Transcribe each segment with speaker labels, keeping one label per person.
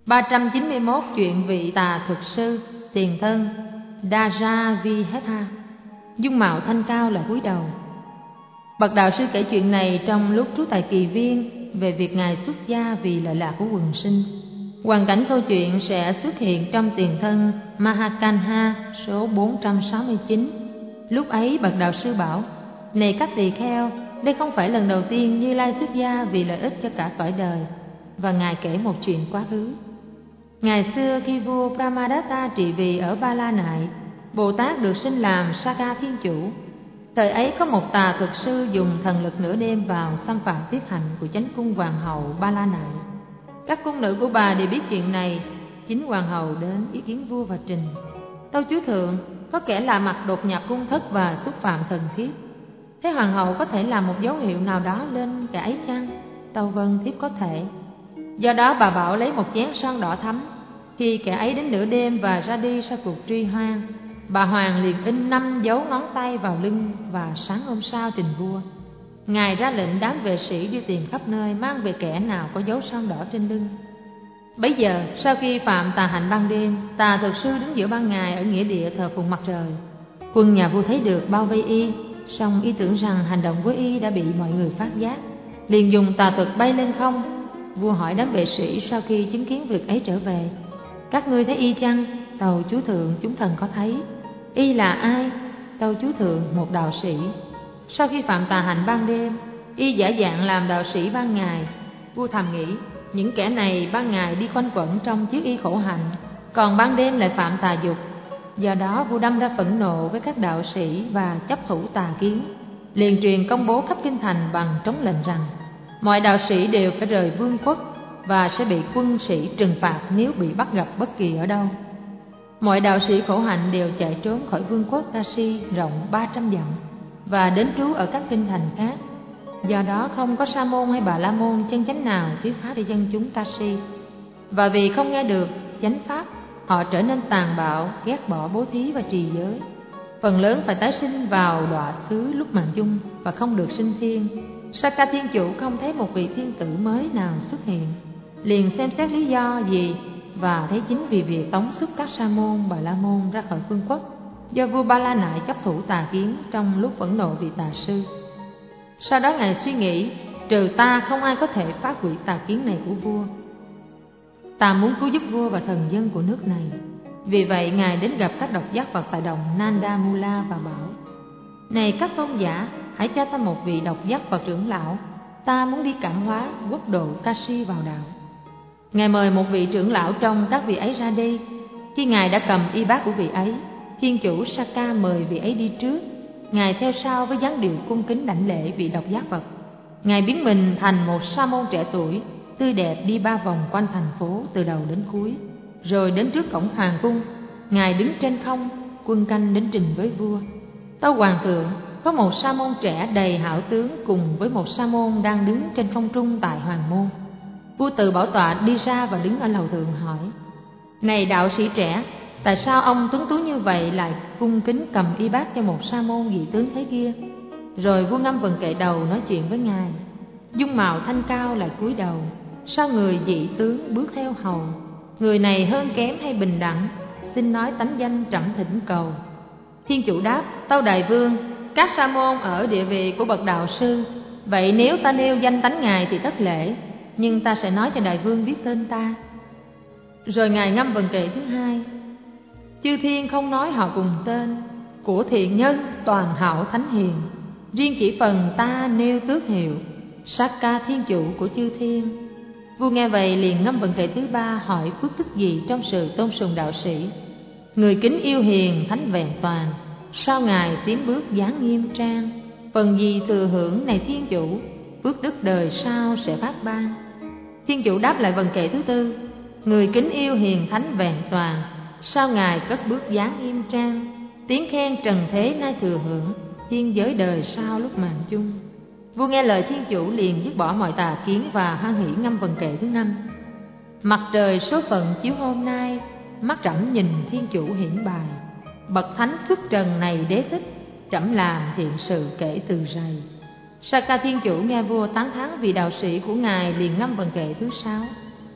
Speaker 1: 391 chuyện vị tà thuật sư tiền thân Dajaviheta, dung mạo thanh cao lại cúi đầu. Bậc đạo sư kể chuyện này trong lúc trú tại Kỳ Viên về việc ngài xuất gia vì lợi lạc của quần sinh. Hoàn cảnh câu chuyện sẽ xuất hiện trong tiền thân Mahakanha số 469. Lúc ấy bậc đạo sư bảo: này các tỳ kheo, đây không phải lần đầu tiên Như Lai xuất gia vì lợi ích cho cả cõi đời. Và ngài kể một chuyện quá khứ. Ngày xưa khi vua Brahmadatta trị vì ở Ba La Nại, Bồ Tát được sinh làm Sakha Thiên Chủ. Thời ấy có một tà thuật sư dùng thần lực nửa đêm vào xâm phạm tiết hạnh của chánh cung hoàng hậu Ba La Nại. Các cung nữ của bà đều biết chuyện này. Chính hoàng hậu đến ý kiến vua và trình: tâu chúa thượng, có kẻ lạ mặt đột nhập cung thất và xúc phạm thần thiếp. Thế hoàng hậu có thể làm một dấu hiệu nào đó lên kẻ ấy chăng? Tâu vâng, thiếp có thể. Do đó bà bảo lấy một chén son đỏ thắm. Khi kẻ ấy đến nửa đêm và ra đi sau cuộc truy hoan, bà hoàng liền in 5 dấu ngón tay vào lưng và sáng hôm sau trình vua. Ngài ra lệnh đám vệ sĩ đi tìm khắp nơi, mang về kẻ nào có dấu son đỏ trên lưng. Bấy giờ sau khi phạm tà hạnh ban đêm, tà thuật sư đứng giữa ban ngày ở nghĩa địa thờ phụng mặt trời. Quân nhà vua thấy được bao vây y, song y tưởng rằng hành động của y đã bị mọi người phát giác, liền dùng tà thuật bay lên không. Vua hỏi đám vệ sĩ sau khi chứng kiến việc ấy trở về: các ngươi thấy y chăng? Tâu chúa thượng, chúng thần có thấy. Y là ai? Tâu chúa thượng, một đạo sĩ. Sau khi phạm tà hạnh ban đêm, y giả dạng làm đạo sĩ ban ngày. Vua thầm nghĩ, những kẻ này ban ngày đi quanh quẩn trong chiếc y khổ hạnh, còn ban đêm lại phạm tà dục. Do đó vua đâm ra phẫn nộ với các đạo sĩ và chấp thủ tà kiến, liền truyền công bố khắp kinh thành bằng trống lệnh rằng mọi đạo sĩ đều phải rời vương quốc và sẽ bị quân sĩ trừng phạt nếu bị bắt gặp bất kỳ ở đâu. Mọi đạo sĩ khổ hạnh đều chạy trốn khỏi vương quốc Kashi rộng 300 dặm và đến trú ở các kinh thành khác. Do đó không có sa môn hay bà la môn chân chánh nào thuyết pháp để dân chúng Kashi. Và vì không nghe được chánh pháp, họ trở nên tàn bạo, ghét bỏ bố thí và trì giới. Phần lớn phải tái sinh vào đọa xứ lúc mạng chung và không được sinh thiên. Sakha Thiên Chủ không thấy một vị thiên tử mới nào xuất hiện, liền xem xét lý do gì và thấy chính vì việc tống xuất các sa môn, bà la môn ra khỏi vương quốc do vua Ba La Nại chấp thủ tà kiến trong lúc phẫn nộ vì tà sư. Sau đó ngài suy nghĩ, trừ ta không ai có thể phá hủy tà kiến này của vua. Ta muốn cứu giúp vua và thần dân của nước này. Vì vậy ngài đến gặp các độc giác Phật tại đồng Nanda Mula và bảo: này các tôn giả, hãy cho ta một vị độc giác Phật trưởng lão. Ta muốn đi cảm hóa quốc độ Kashi vào đạo. Ngài mời một vị trưởng lão trong các vị ấy ra đi. Khi ngài đã cầm y bát của vị ấy, Thiên Chủ Sakha mời vị ấy đi trước. Ngài theo sau với dáng điệu cung kính đảnh lễ vị độc giác Phật. Ngài biến mình thành một sa môn trẻ tuổi, tươi đẹp, đi 3 vòng quanh thành phố từ đầu đến cuối. Rồi đến trước cổng hoàng cung, ngài đứng trên không, quân canh đến trình với vua: tâu hoàng thượng, có một sa môn trẻ đầy hảo tướng cùng với một sa môn đang đứng trên không trung tại hoàng môn. Vua từ bảo tọa đi ra và đứng ở lầu thượng hỏi: này đạo sĩ trẻ, tại sao ông tuấn tú như vậy lại cung kính cầm y bát cho một sa môn dị tướng thế kia? Rồi vua ngâm vần kệ đầu nói chuyện với ngài. Dung mạo thanh cao lại cúi đầu, sao người dị tướng bước theo hầu? Người này hơn kém hay bình đẳng? Xin nói tánh danh trẫm thỉnh cầu. Thiên Chủ đáp: tâu đại vương, các sa môn ở địa vị của bậc đạo sư. Vậy nếu ta nêu danh tánh ngài thì thất lễ, nhưng ta sẽ nói cho đại vương biết tên ta. Rồi ngài ngâm vần kệ thứ hai: chư thiên không nói họ cùng tên, của thiện nhân toàn hảo thánh hiền. Riêng chỉ phần ta nêu tước hiệu, Sakha Thiên Chủ của chư thiên. Vua nghe vậy liền ngâm vần kệ thứ ba hỏi phước đức gì trong sự tôn sùng đạo sĩ. Người kính yêu hiền thánh vẹn toàn, sao ngài tiến bước dáng nghiêm trang? Phần gì thừa hưởng này Thiên Chủ, phước đức đời sau sẽ phát ban. Thiên Chủ đáp lại vần kệ thứ tư: người kính yêu hiền thánh vẹn toàn, sao ngài cất bước dáng nghiêm trang? Tiếng khen trần thế nay thừa hưởng, thiên giới đời sau lúc mạng chung. Vua nghe lời Thiên Chủ liền dứt bỏ mọi tà kiến và hoan hỷ ngâm vần kệ thứ năm: mặt trời số phận chiếu hôm nay, mắt trẫm nhìn Thiên Chủ hiển bài. Bậc thánh xuất trần này đế thích, trẫm làm thiện sự kể từ rày. Sakha Thiên Chủ nghe vua tán thán vì đạo sĩ của ngài liền ngâm vần kệ thứ sáu: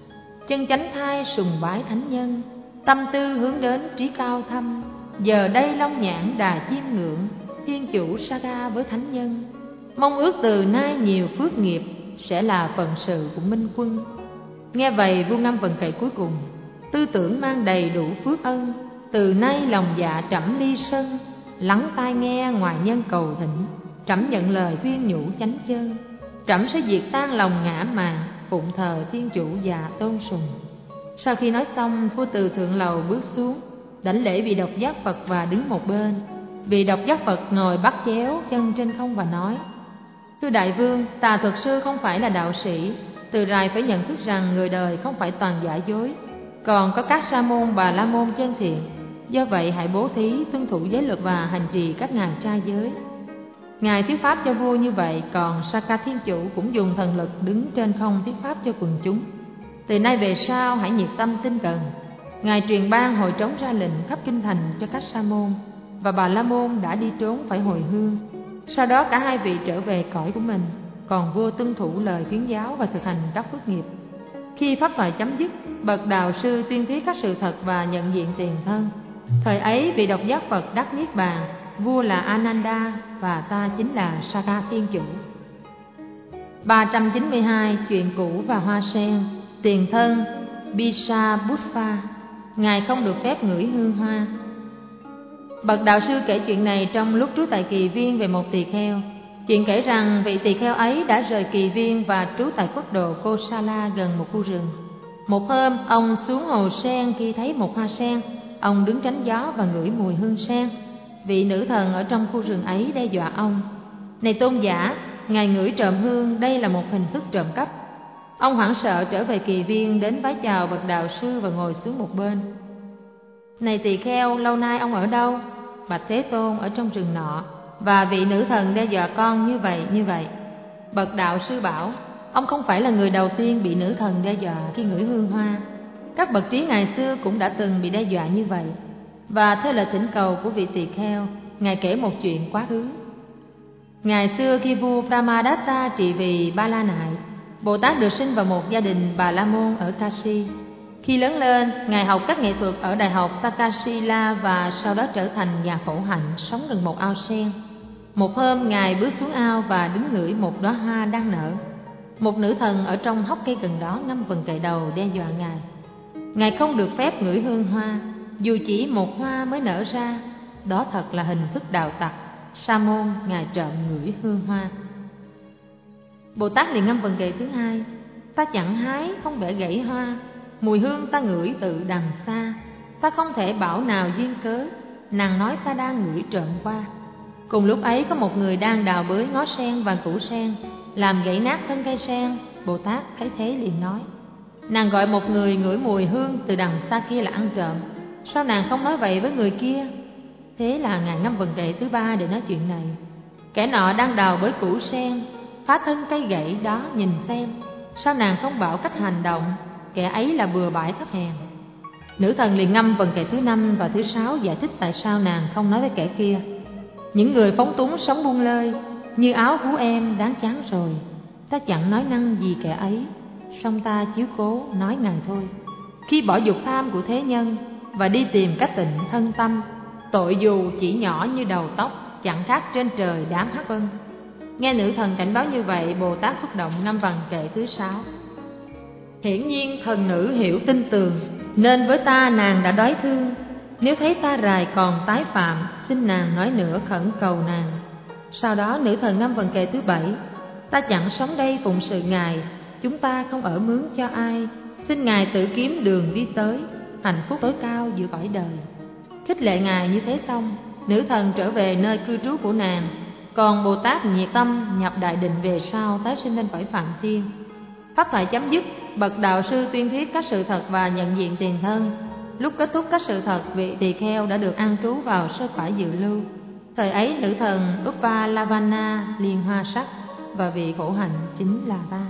Speaker 1: chân chánh thai sùng bái thánh nhân, tâm tư hướng đến trí cao thâm. Giờ đây long nhãn đà chiêm ngưỡng, thiên chủ Saga với thánh nhân. Mong ước từ nay nhiều phước nghiệp, sẽ là phận sự của Minh Quân. Nghe vậy vua ngâm vần kệ cuối cùng, tư tưởng mang đầy đủ phước ân. Từ nay lòng dạ trẫm ly sân, lắng tai nghe ngoài nhân cầu thỉnh. Trẫm nhận lời khuyên nhủ chánh chân, trẫm sẽ diệt tan lòng ngã mạn, phụng thờ thiên chủ và tôn sùng. Sau khi nói xong, vua từ thượng lầu bước xuống, đảnh lễ vị độc giác Phật và đứng một bên. Vị độc giác Phật ngồi bắt chéo chân trên không và nói: Thưa đại vương, Tà Thuật Sư không phải là đạo sĩ, từ rày phải nhận thức rằng người đời không phải toàn giả dối, còn có các sa môn bà la môn chân thiện. Do vậy hãy bố thí, tuân thủ giới luật và hành trì các ngài trai giới. Ngài thuyết pháp cho vua như vậy, còn Sakka Thiên Chủ cũng dùng thần lực đứng trên không thuyết pháp cho quần chúng. Từ nay về sau hãy nhiệt tâm tinh cần. Ngài truyền ban hồi trống ra lệnh khắp kinh thành cho các sa môn, và bà la môn đã đi trốn phải hồi hương. Sau đó cả hai vị trở về cõi của mình, còn vua tuân thủ lời khuyến giáo và thực hành các phước nghiệp. Khi pháp thoại chấm dứt, bậc đạo sư tuyên thuyết các sự thật và nhận diện tiền thân. Thời ấy vị độc giác Phật đắc niết bàn, vua là Ananda và ta chính là Sakka Thiên Chủ. 392. Chuyện cũ và hoa sen. Tiền thân Bisabutpha, ngài không được phép ngửi hương hoa. Bậc đạo sư kể chuyện này trong lúc trú tại Kỳ Viên về một tỳ kheo. Chuyện kể rằng vị tỳ kheo ấy đã rời Kỳ Viên và trú tại quốc độ Kosala gần một khu rừng. Một hôm ông xuống hồ sen, khi thấy một hoa sen, ông đứng tránh gió và ngửi mùi hương sen. Vị nữ thần ở trong khu rừng ấy đe dọa ông: Này tôn giả, ngài ngửi trộm hương, đây là một hình thức trộm cắp. Ông hoảng sợ trở về Kỳ Viên, đến vái chào bậc đạo sư và ngồi xuống một bên. Này tỳ kheo, lâu nay ông ở đâu? Bạch Thế Tôn, ở trong rừng nọ, và vị nữ thần đe dọa con như vậy. Bậc đạo sư bảo: Ông không phải là người đầu tiên bị nữ thần đe dọa khi ngửi hương hoa. Các bậc trí ngày xưa cũng đã từng bị đe dọa như vậy. Và theo lời thỉnh cầu của vị tỳ kheo, ngài kể một chuyện quá khứ. Ngày xưa khi vua Brahmadatta trị vì Ba La Nại, Bồ Tát được sinh vào một gia đình Bà La Môn ở Kashi. Khi lớn lên, ngài học các nghệ thuật ở Đại học Takasila và sau đó trở thành nhà khổ hạnh, sống gần một ao sen. Một hôm, ngài bước xuống ao và đứng ngửi một đóa hoa đang nở. Một nữ thần ở trong hốc cây gần đó ngâm vần kệ đầu đe dọa ngài. Ngài không được phép ngửi hương hoa, dù chỉ một hoa mới nở ra. Đó thật là hình thức đạo tặc. Sa môn, ngài trộm ngửi hương hoa. Bồ Tát liền ngâm vần kệ thứ hai: Ta chẳng hái, không bẻ gãy hoa, mùi hương ta ngửi từ đằng xa. Ta không thể bảo nào duyên cớ, nàng nói ta đang ngửi trộm qua. Cùng lúc ấy có một người đang đào bới ngó sen và củ sen, làm gãy nát thân cây sen. Bồ Tát thấy thế liền nói: Nàng gọi một người ngửi mùi hương từ đằng xa kia là ăn trộm, sao nàng không nói vậy với người kia? Thế là ngài ngâm vần kệ thứ ba để nói chuyện này. Kẻ nọ đang đào bới củ sen, phá thân cây gãy đó nhìn xem, sao nàng không bảo cách hành động? Kẻ ấy là bừa bãi thấp hèn. Nữ thần liền ngâm vần kệ thứ năm và thứ sáu giải thích tại sao nàng không nói với kẻ kia. Những người phóng túng sống buông lơi, như áo vú em đáng chán rồi. Ta chẳng nói năng gì kẻ ấy, song ta chiếu cố nói ngài thôi. Khi bỏ dục tham của thế nhân và đi tìm cách tịnh thân tâm, tội dù chỉ nhỏ như đầu tóc, chẳng khác trên trời đám hắc ân. Nghe nữ thần cảnh báo như vậy, Bồ Tát xúc động ngâm vần kệ thứ sáu: Hiển nhiên thần nữ hiểu tin tường, nên với ta nàng đã đói thương. Nếu thấy ta rài còn tái phạm, xin nàng nói nữa khẩn cầu nàng. Sau đó nữ thần ngâm vần kệ thứ bảy: Ta chẳng sống đây phụng sự ngài, chúng ta không ở mướn cho ai. Xin ngài tự kiếm đường đi tới hạnh phúc tối cao giữa cõi đời. Khích lệ ngài như thế xong, nữ thần trở về nơi cư trú của nàng. Còn Bồ Tát nhiệt tâm nhập đại định về sau tái sinh lên cõi Phạm Thiên. Pháp thoại chấm dứt, bậc đạo sư tuyên thuyết các sự thật và nhận diện tiền thân. Lúc kết thúc các sự thật, vị tỳ kheo đã được an trú vào sơ cõi dự lưu. Thời ấy nữ thần Uppalavana liên hoa sắc và vị khổ hạnh chính là ta.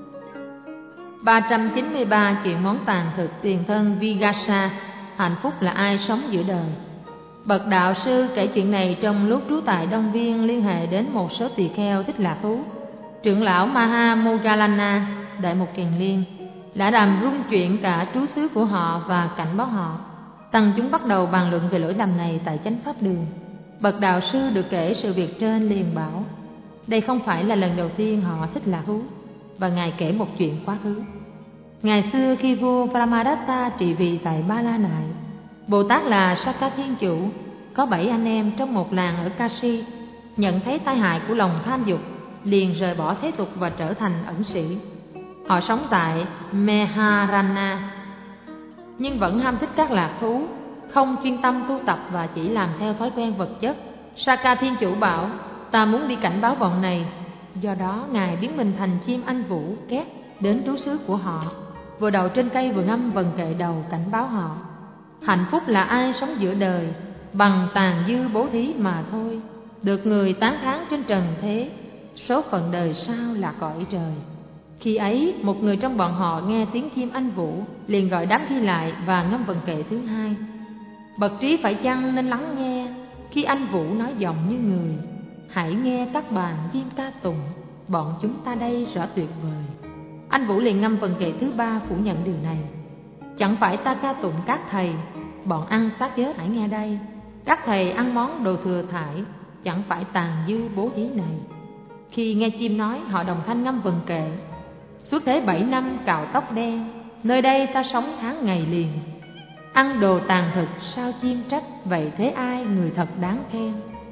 Speaker 1: 393. Chuyện món tàn thực. Tiền thân Vigasa. Hạnh phúc là ai sống giữa đời. Bậc đạo sư kể chuyện này trong lúc trú tại Đông Viên, liên hệ đến một số tỳ kheo thích lạc thú. Trưởng lão Maha Moggallana, Đại Mục Kiền Liên, đã làm rung chuyển cả trú xứ của họ và cảnh báo họ. Tăng chúng bắt đầu bàn luận về lỗi lầm này tại chánh pháp đường. Bậc đạo sư được kể sự việc trên liền bảo, đây không phải là lần đầu tiên họ thích lạc thú, và Ngài kể một chuyện quá khứ. Ngày xưa khi vua Brahmadatta trị vì tại Ba La Nại, Bồ Tát là Sakka Thiên Chủ có 7 anh em trong một làng ở Kashi nhận thấy tai hại của lòng tham dục, liền rời bỏ thế tục và trở thành ẩn sĩ. Họ sống tại Meharana nhưng vẫn ham thích các lạc thú, không chuyên tâm tu tập và chỉ làm theo thói quen vật chất. Sakka Thiên Chủ bảo, ta muốn đi cảnh báo bọn này. Do đó Ngài biến mình thành chim anh vũ két đến trú xứ của họ, vừa đậu trên cây vừa ngâm vần kệ đầu cảnh báo họ. Hạnh phúc là ai sống giữa đời bằng tàn dư bố thí mà thôi, được người tán thán trên trần thế, số phận đời sau là cõi trời. Khi ấy một người trong bọn họ nghe tiếng chim anh vũ, liền gọi đám thi lại và ngâm vần kệ thứ hai. Bậc trí phải chăng nên lắng nghe khi anh vũ nói giọng như người, hãy nghe các bạn chim ca tụng, bọn chúng ta đây rõ tuyệt vời. Anh vũ liền ngâm vần kệ thứ ba phủ nhận điều này. Chẳng phải ta ca tụng các thầy, bọn ăn xác chết hãy nghe đây. Các thầy ăn món đồ thừa thải, chẳng phải tàn dư bố thí này. Khi nghe chim nói, họ đồng thanh ngâm vần kệ. Suốt thế 7 năm cạo tóc đen, nơi đây ta sống tháng ngày liền. Ăn đồ tàn thực sao chim trách, vậy thế ai người thật đáng khen.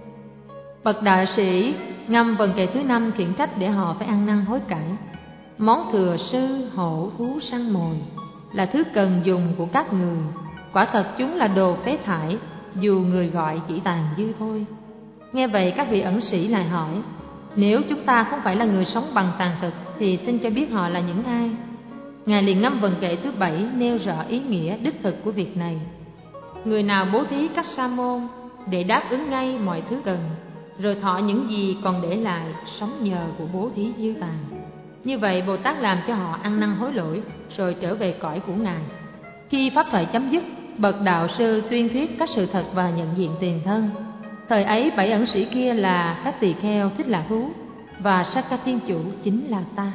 Speaker 1: Bậc đại sĩ ngâm vần kệ thứ 5 khiển trách để họ phải ăn năn hối cải. Món thừa sư hổ thú săn mồi là thứ cần dùng của các người, quả thật chúng là đồ phế thải, dù người gọi chỉ tàn dư thôi. Nghe vậy các vị ẩn sĩ lại hỏi, nếu chúng ta không phải là người sống bằng tàn thực thì xin cho biết họ là những ai. Ngài liền ngâm vần kệ thứ 7 nêu rõ ý nghĩa đích thực của việc này. Người nào bố thí các sa môn để đáp ứng ngay mọi thứ cần, rồi thọ những gì còn để lại, sống nhờ của bố thí dư tàn. Như vậy Bồ Tát làm cho họ ăn năn hối lỗi, rồi trở về cõi của Ngài. Khi pháp thoại chấm dứt, bậc đạo sư tuyên thuyết các sự thật và nhận diện tiền thân. Thời ấy 7 ẩn sĩ kia là các tỳ kheo thích lạc thú, và Sakka Thiên Chủ chính là ta.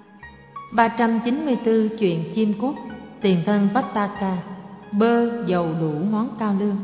Speaker 1: 394 chuyện chim cút, tiền thân Vattaka, bơ dầu đủ món cao lương.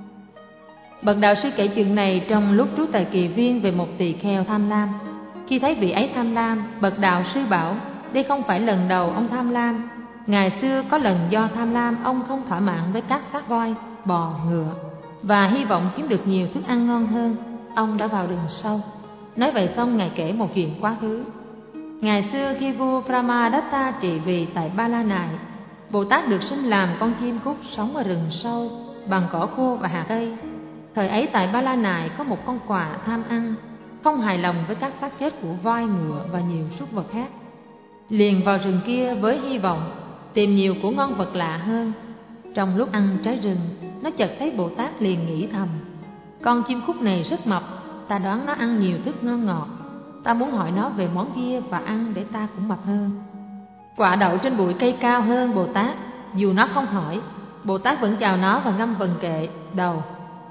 Speaker 1: Bậc đạo sư kể chuyện này trong lúc trú tại Kỳ Viên về một tỳ kheo tham lam. Khi thấy vị ấy tham lam, bậc đạo sư bảo, đây không phải lần đầu ông tham lam. Ngày xưa có lần do tham lam ông không thỏa mãn với các xác voi, bò, ngựa, và hy vọng kiếm được nhiều thức ăn ngon hơn, ông đã vào rừng sâu. Nói vậy xong Ngài kể một chuyện quá khứ. Ngày xưa khi vua Brahmadatta trị vì tại Ba La Nại, Bồ Tát được sinh làm con chim cút sống ở rừng sâu bằng cỏ khô và hạt cây. Thời ấy tại Ba La Nại có một con quạ tham ăn, không hài lòng với các xác chết của voi, ngựa và nhiều súc vật khác, liền vào rừng kia với hy vọng tìm nhiều của ngon vật lạ hơn. Trong lúc ăn trái rừng, nó chợt thấy Bồ Tát, liền nghĩ thầm, con chim cút này rất mập, ta đoán nó ăn nhiều thức ngon ngọt, ta muốn hỏi nó về món kia và ăn để ta cũng mập hơn. Quạ đậu trên bụi cây cao hơn Bồ Tát, dù nó không hỏi, Bồ Tát vẫn chào nó và ngâm vần kệ đầu,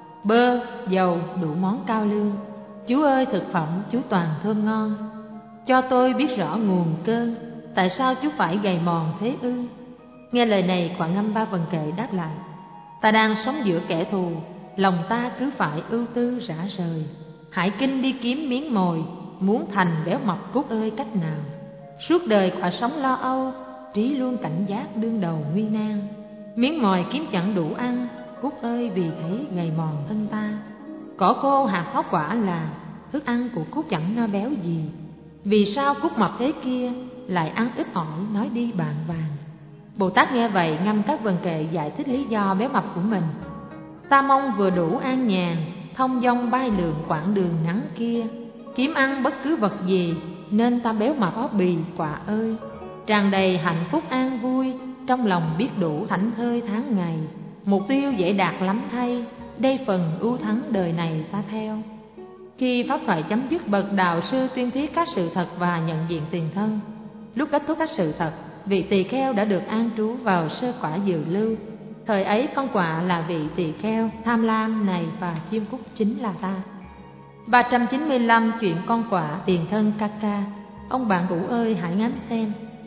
Speaker 1: bơ dầu đủ món cao lương. Chú ơi, thực phẩm chú toàn thơm ngon, cho tôi biết rõ nguồn cơn, tại sao chú phải gầy mòn thế ư? Nghe lời này, quạ ngâm 3 vần kệ đáp lại, ta đang sống giữa kẻ thù, lòng ta cứ phải ưu tư rã rời. Hãy kinh đi kiếm miếng mồi, muốn thành béo mập Cút ơi cách nào? Suốt đời quạ sống lo âu, trí luôn cảnh giác đương đầu nguy nan. Miếng mồi kiếm chẳng đủ ăn, Cút ơi vì thấy gầy mòn thân ta. Cỏ khô hạt thóc quả là thức ăn của Cút chẳng no béo gì. Vì sao Cút mập thế kia lại ăn ít ỏi nói đi bàn vàng? Bồ Tát nghe vậy ngâm các vần kệ giải thích lý do béo mập của mình. Ta mong vừa đủ an nhàn, thông dong bay lượn quãng đường ngắn kia, kiếm ăn bất cứ vật gì, nên ta béo mập ó bì quạ ơi. Tràn đầy hạnh phúc an vui, trong lòng biết đủ thảnh thơi tháng ngày. Mục tiêu dễ đạt lắm thay, đây phần ưu thắng đời này ta theo. Khi pháp thoại chấm dứt, bậc đạo sư tuyên thuyết các sự thật và nhận diện tiền thân. Lúc kết thúc các sự thật, vị tỳ kheo đã được an trú vào sơ quả dự lưu. Thời ấy con quạ là vị tỳ kheo tham lam này và chim cút chính là ta. 395 chuyện con quạ tiền thân Kaka. Ông bạn cũ ơi, hãy ngắm xem.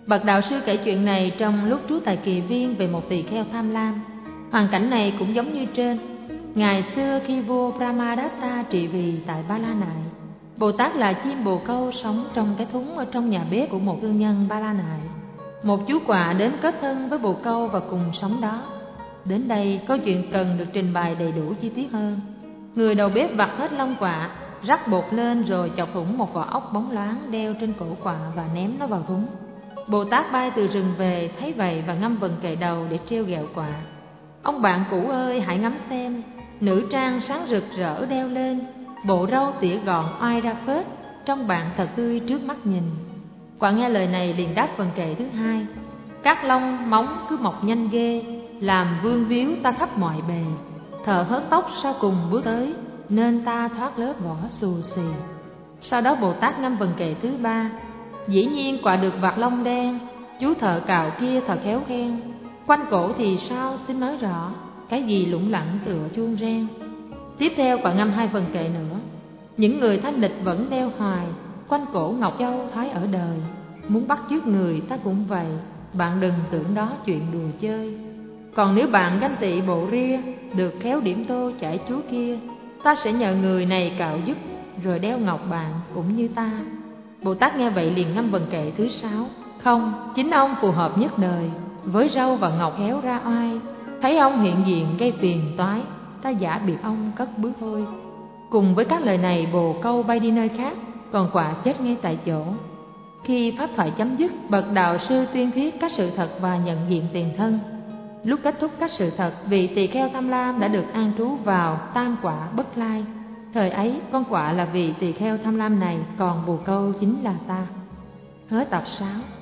Speaker 1: Bậc đạo sư kể chuyện này trong lúc trú tại Kỳ Viên về một tỳ kheo tham lam. Hoàn cảnh này cũng giống như trên. Ngày xưa khi vua Brahmadatta trị vì tại Ba La Nại, Bồ Tát là chim bồ câu sống trong cái thúng ở trong nhà bếp của một thương nhân Ba La Nại. Một chú quạ đến kết thân với bồ câu và cùng sống đó. Đến đây câu chuyện cần được trình bày đầy đủ chi tiết hơn. Người đầu bếp vặt hết lông quạ, rắc bột lên rồi chọc thủng một vỏ ốc bóng loáng đeo trên cổ quạ và ném nó vào thúng. Bồ Tát bay từ rừng về thấy vậy và ngâm vần kệ đầu để trêu ghẹo quạ. Ông bạn cũ ơi, hãy ngắm xem, nữ trang sáng rực rỡ đeo lên, bộ râu tỉa gọn oai ra phết, trông bạn thật tươi trước mắt nhìn. Quạ nghe lời này liền đáp vần kệ thứ hai: các lông móng cứ mọc nhanh ghê, làm vương víu ta khắp mọi bề. Thợ hớt tóc sau cùng bước tới, nên ta thoát lớp vỏ xù xì. Sau đó Bồ Tát ngâm vần kệ thứ ba: dĩ nhiên quạ được vạt lông đen, chú thợ cạo kia thật khéo khen. Quanh cổ thì sao xin nói rõ, cái gì lủng lẳng tựa chuông reng. Tiếp theo quạ ngâm hai vần kệ nữa: những người thanh lịch vẫn đeo hoài, quanh cổ ngọc châu thái ở đời. Muốn bắt chước người ta cũng vậy, bạn đừng tưởng đó chuyện đùa chơi. Còn nếu bạn ganh tị bộ ria, được khéo điểm tô chải chúa kia, ta sẽ nhờ người này cạo giúp, rồi đeo ngọc bạn cũng như ta. Bồ Tát nghe vậy liền ngâm vần kệ thứ sáu: không, chính ông phù hợp nhất đời, với râu và ngọc héo ra oai. Thấy ông hiện diện gây phiền toái, ta giả biệt ông cất bước thôi. Cùng với các lời này, bồ câu bay đi nơi khác, còn quạ chết ngay tại chỗ. Khi pháp thoại chấm dứt, bậc đạo sư tuyên thuyết các sự thật và nhận diện tiền thân. Lúc kết thúc các sự thật, vị tỳ kheo tham lam đã được an trú vào tam quả bất lai. Thời ấy con quạ là vị tỳ kheo tham lam này, còn bồ câu chính là ta. Hết tập 6.